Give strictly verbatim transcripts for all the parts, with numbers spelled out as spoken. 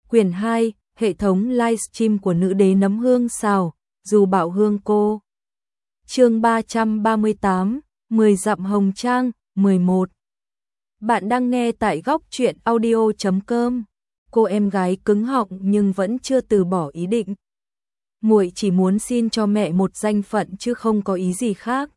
Quyển hai, hệ thống livestream của nữ đế nấm hương xào, dù bảo hương cô. Chương ba trăm ba mươi tám, mười dặm hồng trang, mười một. Bạn đang nghe tại góc truyện audio chấm com. Cô em gái cứng họng nhưng vẫn chưa từ bỏ ý định. Muội chỉ muốn xin cho mẹ một danh phận chứ không có ý gì khác.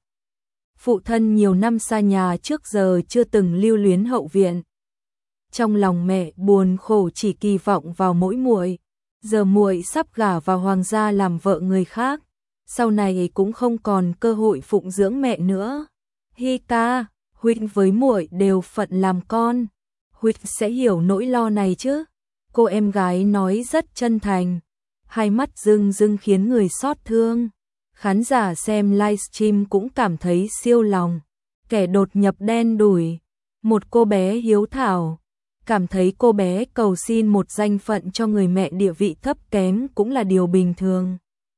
Phụ thân nhiều năm xa nhà trước giờ chưa từng lưu luyến hậu viện. Trong lòng mẹ buồn khổ chỉ kỳ vọng vào mỗi muội. Giờ muội sắp gả vào hoàng gia làm vợ người khác, sau này cũng không còn cơ hội phụng dưỡng mẹ nữa. Hi ca, huynh với muội đều phận làm con, huynh sẽ hiểu nỗi lo này chứ? Cô em gái nói rất chân thành, hai mắt rưng rưng khiến người xót thương. Khán giả xem livestream cũng cảm thấy siêu lòng. Kẻ đột nhập đen đủi, một cô bé hiếu thảo, cảm thấy cô bé cầu xin một danh phận cho người mẹ địa vị thấp kém cũng là điều bình thường.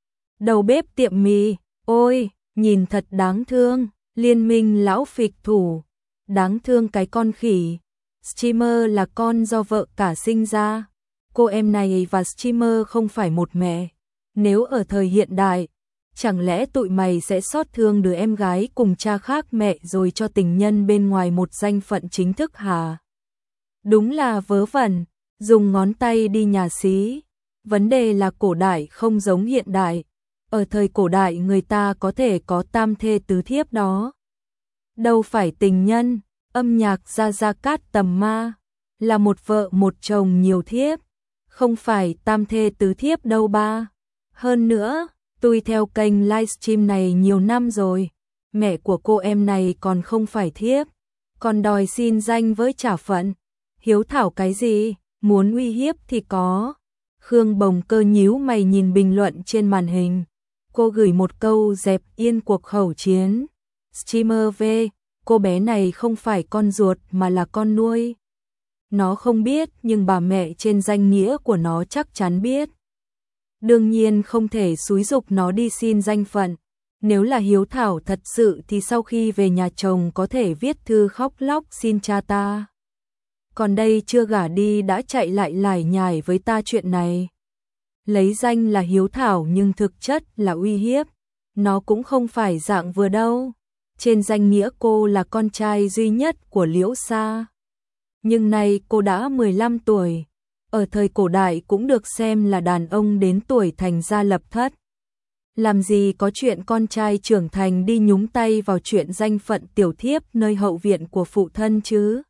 Đầu bếp tiệm mì, ôi, nhìn thật đáng thương. Liên minh lão phịch thủ, đáng thương cái con khỉ. Streamer là con do vợ cả sinh ra. Cô em này và streamer không phải một mẹ. Nếu ở thời hiện đại, chẳng lẽ tụi mày sẽ xót thương đứa em gái cùng cha khác mẹ rồi cho tình nhân bên ngoài một danh phận chính thức hả? Đúng là vớ vẩn, dùng ngón tay đi nhà xí. Vấn đề là cổ đại không giống hiện đại. Ở thời cổ đại người ta có thể có tam thê tứ thiếp đó. Đâu phải tình nhân, âm nhạc Gia Gia Cát Tầm Ma, là một vợ một chồng nhiều thiếp, không phải tam thê tứ thiếp đâu ba. Hơn nữa, tôi theo kênh livestream này nhiều năm rồi, mẹ của cô em này còn không phải thiếp, còn đòi xin danh với trả phận. Hiếu thảo cái gì, muốn uy hiếp thì có. Khương Bồng Cơ nhíu mày nhìn bình luận trên màn hình. Cô gửi một câu dẹp yên cuộc khẩu chiến. Streamer V, cô bé này không phải con ruột mà là con nuôi. Nó không biết nhưng bà mẹ trên danh nghĩa của nó chắc chắn biết. Đương nhiên không thể xúi giục nó đi xin danh phận. Nếu là hiếu thảo thật sự thì sau khi về nhà chồng có thể viết thư khóc lóc xin cha ta. Còn đây chưa gả đi đã chạy lại lải nhải với ta chuyện này. Lấy danh là hiếu thảo nhưng thực chất là uy hiếp. Nó cũng không phải dạng vừa đâu. Trên danh nghĩa cô là con trai duy nhất của Liễu Sa. Nhưng nay cô đã mười lăm tuổi. Ở thời cổ đại cũng được xem là đàn ông đến tuổi thành gia lập thất. Làm gì có chuyện con trai trưởng thành đi nhúng tay vào chuyện danh phận tiểu thiếp nơi hậu viện của phụ thân chứ?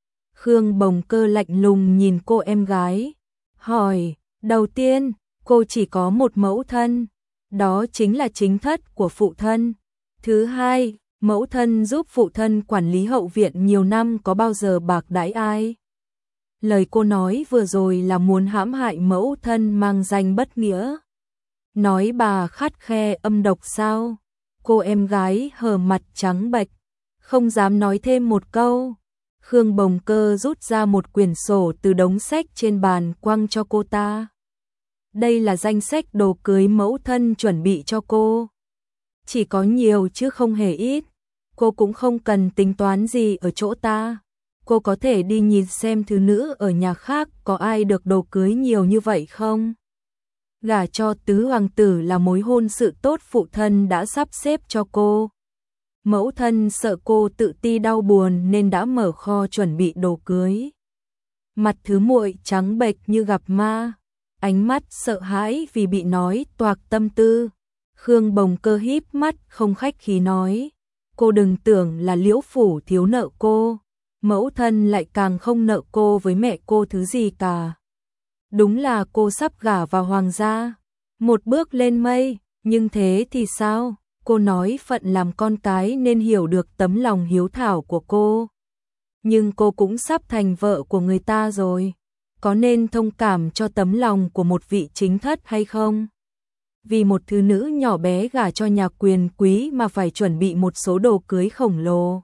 Khương Bồng Cơ lạnh lùng nhìn cô em gái. Hỏi, đầu tiên, cô chỉ có một mẫu thân. Đó chính là chính thất của phụ thân. Thứ hai, mẫu thân giúp phụ thân quản lý hậu viện nhiều năm có bao giờ bạc đãi ai? Lời cô nói vừa rồi là muốn hãm hại mẫu thân mang danh bất nghĩa. Nói bà khắt khe âm độc sao? Cô em gái hờ mặt trắng bệch, không dám nói thêm một câu. Khương Bồng Cơ rút ra một quyển sổ từ đống sách trên bàn quăng cho cô ta. Đây là danh sách đồ cưới mẫu thân chuẩn bị cho cô. Chỉ có nhiều chứ không hề ít. Cô cũng không cần tính toán gì ở chỗ ta. Cô có thể đi nhìn xem thứ nữ ở nhà khác có ai được đồ cưới nhiều như vậy không? Gả cho tứ hoàng tử là mối hôn sự tốt phụ thân đã sắp xếp cho cô. Mẫu thân sợ cô tự ti đau buồn nên đã mở kho chuẩn bị đồ cưới. Mặt thứ muội trắng bệch như gặp ma, ánh mắt sợ hãi vì bị nói toạc tâm tư. Khương Bồng Cơ híp mắt không khách khí nói, cô đừng tưởng là Liễu phủ thiếu nợ cô, mẫu thân lại càng không nợ cô với mẹ cô thứ gì cả. Đúng là cô sắp gả vào hoàng gia, một bước lên mây, nhưng thế thì sao? Cô nói phận làm con cái nên hiểu được tấm lòng hiếu thảo của cô. Nhưng cô cũng sắp thành vợ của người ta rồi. Có nên thông cảm cho tấm lòng của một vị chính thất hay không? Vì một thứ nữ nhỏ bé gả cho nhà quyền quý mà phải chuẩn bị một số đồ cưới khổng lồ.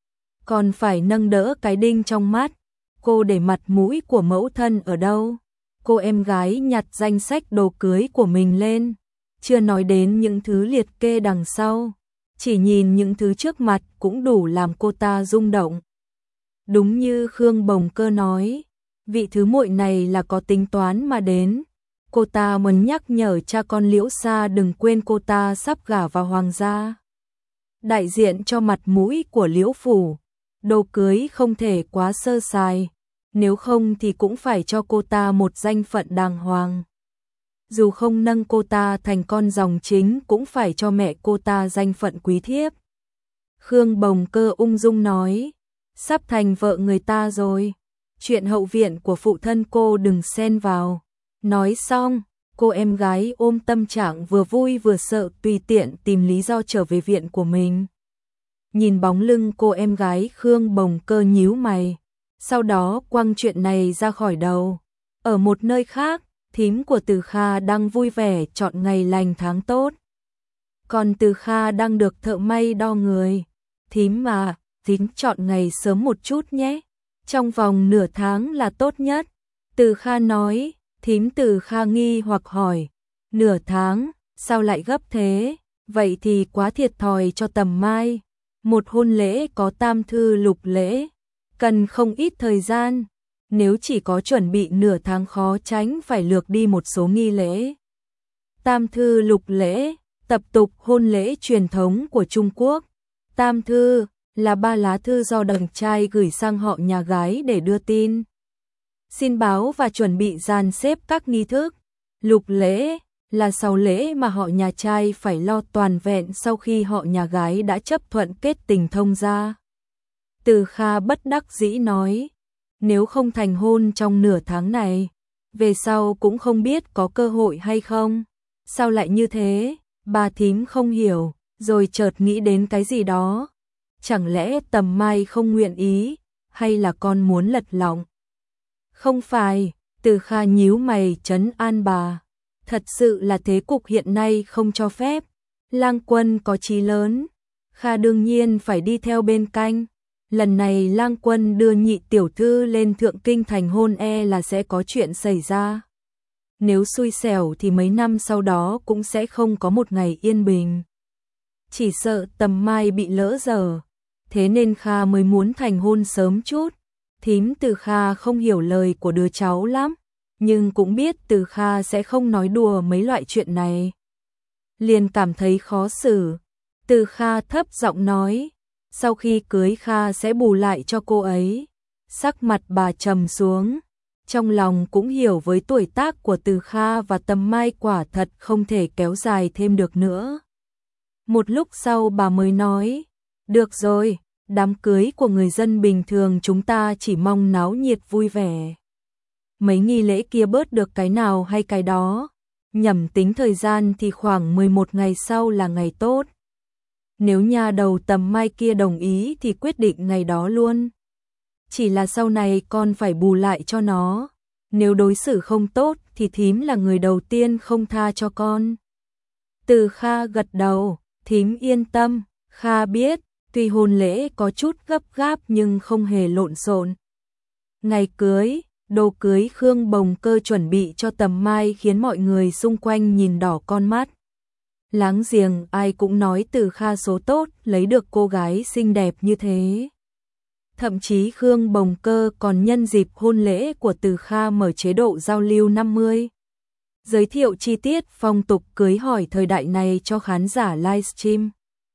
Còn phải nâng đỡ cái đinh trong mắt. Cô để mặt mũi của mẫu thân ở đâu? Cô em gái nhặt danh sách đồ cưới của mình lên. Chưa nói đến những thứ liệt kê đằng sau, chỉ nhìn những thứ trước mặt cũng đủ làm cô ta rung động. Đúng như Khương Bồng Cơ nói, vị thứ muội này là có tính toán mà đến. Cô ta muốn nhắc nhở cha con Liễu Sa đừng quên cô ta sắp gả vào hoàng gia. Đại diện cho mặt mũi của Liễu phủ, đồ cưới không thể quá sơ sài, nếu không thì cũng phải cho cô ta một danh phận đàng hoàng. Dù không nâng cô ta thành con dòng chính cũng phải cho mẹ cô ta danh phận quý thiếp. Khương Bồng Cơ ung dung nói, sắp thành vợ người ta rồi, chuyện hậu viện của phụ thân cô đừng xen vào. Nói xong, cô em gái ôm tâm trạng vừa vui vừa sợ tùy tiện tìm lý do trở về viện của mình. Nhìn bóng lưng cô em gái, Khương Bồng Cơ nhíu mày, sau đó quăng chuyện này ra khỏi đầu. Ở một nơi khác, thím của Từ Kha đang vui vẻ chọn ngày lành tháng tốt. Còn Từ Kha đang được thợ may đo người. Thím mà, thím chọn ngày sớm một chút nhé, trong vòng nửa tháng là tốt nhất. Từ Kha nói. Thím Từ Kha nghi hoặc hỏi, nửa tháng, sao lại gấp thế? Vậy thì quá thiệt thòi cho Tầm Mai. Một hôn lễ có tam thư lục lễ, cần không ít thời gian. Nếu chỉ có chuẩn bị nửa tháng khó tránh phải lược đi một số nghi lễ. Tam thư lục lễ, tập tục hôn lễ truyền thống của Trung Quốc. Tam thư là ba lá thư do đàn trai gửi sang họ nhà gái để đưa tin, xin báo và chuẩn bị dàn xếp các nghi thức. Lục lễ là sau lễ mà họ nhà trai phải lo toàn vẹn sau khi họ nhà gái đã chấp thuận kết tình thông gia. Từ Kha bất đắc dĩ nói, nếu không thành hôn trong nửa tháng này, về sau cũng không biết có cơ hội hay không. Sao lại như thế? Bà thím không hiểu, rồi chợt nghĩ đến cái gì đó. Chẳng lẽ Tầm Mai không nguyện ý, hay là con muốn lật lọng? Không phải, Từ Kha nhíu mày trấn an bà. Thật sự là thế cục hiện nay không cho phép. Lang Quân có chí lớn, Kha đương nhiên phải đi theo bên cạnh. Lần này Lang Quân đưa nhị tiểu thư lên Thượng Kinh thành hôn e là sẽ có chuyện xảy ra. Nếu xui xẻo thì mấy năm sau đó cũng sẽ không có một ngày yên bình. Chỉ sợ Tầm Mai bị lỡ dở, thế nên Kha mới muốn thành hôn sớm chút. Thím Từ Kha không hiểu lời của đứa cháu lắm, nhưng cũng biết Từ Kha sẽ không nói đùa mấy loại chuyện này. Liền cảm thấy khó xử. Từ Kha thấp giọng nói, sau khi cưới Kha sẽ bù lại cho cô ấy. Sắc mặt bà trầm xuống, trong lòng cũng hiểu với tuổi tác của Từ Kha và Tầm Mai quả thật không thể kéo dài thêm được nữa. Một lúc sau bà mới nói, được rồi, đám cưới của người dân bình thường chúng ta chỉ mong náo nhiệt vui vẻ. Mấy nghi lễ kia bớt được cái nào hay cái đó. Nhẩm tính thời gian thì khoảng mười một ngày sau là ngày tốt. Nếu nhà đầu Tầm Mai kia đồng ý thì quyết định ngày đó luôn. Chỉ là sau này con phải bù lại cho nó. Nếu đối xử không tốt thì thím là người đầu tiên không tha cho con. Từ Kha gật đầu, thím yên tâm, Kha biết. Tuy hôn lễ có chút gấp gáp nhưng không hề lộn xộn. Ngày cưới, đồ cưới Khương Bồng Cơ chuẩn bị cho Tầm Mai khiến mọi người xung quanh nhìn đỏ con mắt. Láng giềng ai cũng nói Từ Kha số tốt lấy được cô gái xinh đẹp như thế. Thậm chí Khương Bồng Cơ còn nhân dịp hôn lễ của Từ Kha mở chế độ giao lưu năm mươi. Giới thiệu chi tiết phong tục cưới hỏi thời đại này cho khán giả livestream.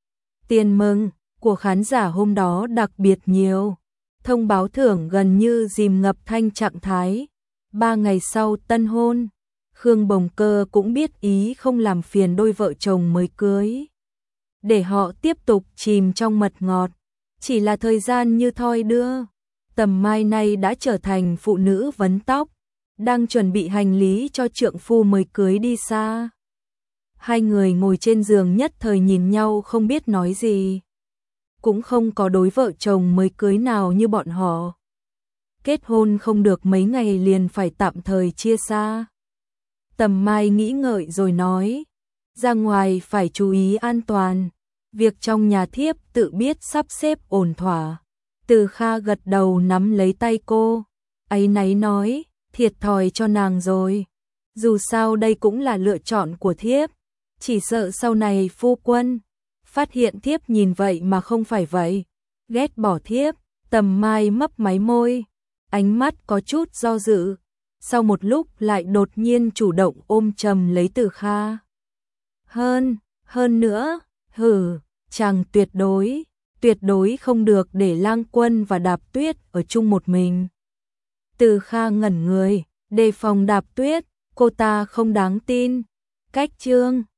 Tiền mừng của khán giả hôm đó đặc biệt nhiều. Thông báo thưởng gần như dìm ngập thanh trạng thái. Ba ngày sau tân hôn, Khương Bồng Cơ cũng biết ý không làm phiền đôi vợ chồng mới cưới, để họ tiếp tục chìm trong mật ngọt. Chỉ là thời gian như thoi đưa. Tầm Mai nay đã trở thành phụ nữ vấn tóc, đang chuẩn bị hành lý cho trượng phu mới cưới đi xa. Hai người ngồi trên giường nhất thời nhìn nhau không biết nói gì. Cũng không có đối vợ chồng mới cưới nào như bọn họ. Kết hôn không được mấy ngày liền phải tạm thời chia xa. Tầm Mai nghĩ ngợi rồi nói, ra ngoài phải chú ý an toàn. Việc trong nhà thiếp tự biết sắp xếp ổn thỏa. Từ Kha gật đầu nắm lấy tay cô, áy náy nói, thiệt thòi cho nàng rồi. Dù sao đây cũng là lựa chọn của thiếp. Chỉ sợ sau này phu quân phát hiện thiếp nhìn vậy mà không phải vậy, ghét bỏ thiếp. Tầm Mai mấp máy môi, ánh mắt có chút do dự, sau một lúc lại đột nhiên chủ động ôm chầm lấy Từ Kha. Hơn, hơn nữa, hừ, chàng tuyệt đối, tuyệt đối không được để Lang Quân và Đạp Tuyết ở chung một mình. Từ Kha ngẩn người, đề phòng Đạp Tuyết, cô ta không đáng tin. Cách chương